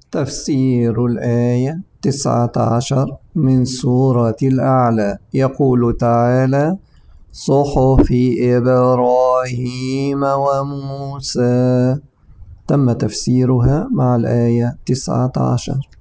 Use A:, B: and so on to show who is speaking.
A: تفسير الآية 19 من سورة الأعلى. يقول تعالى: صحف إبراهيم وموسى. تم تفسيرها مع الآية 19.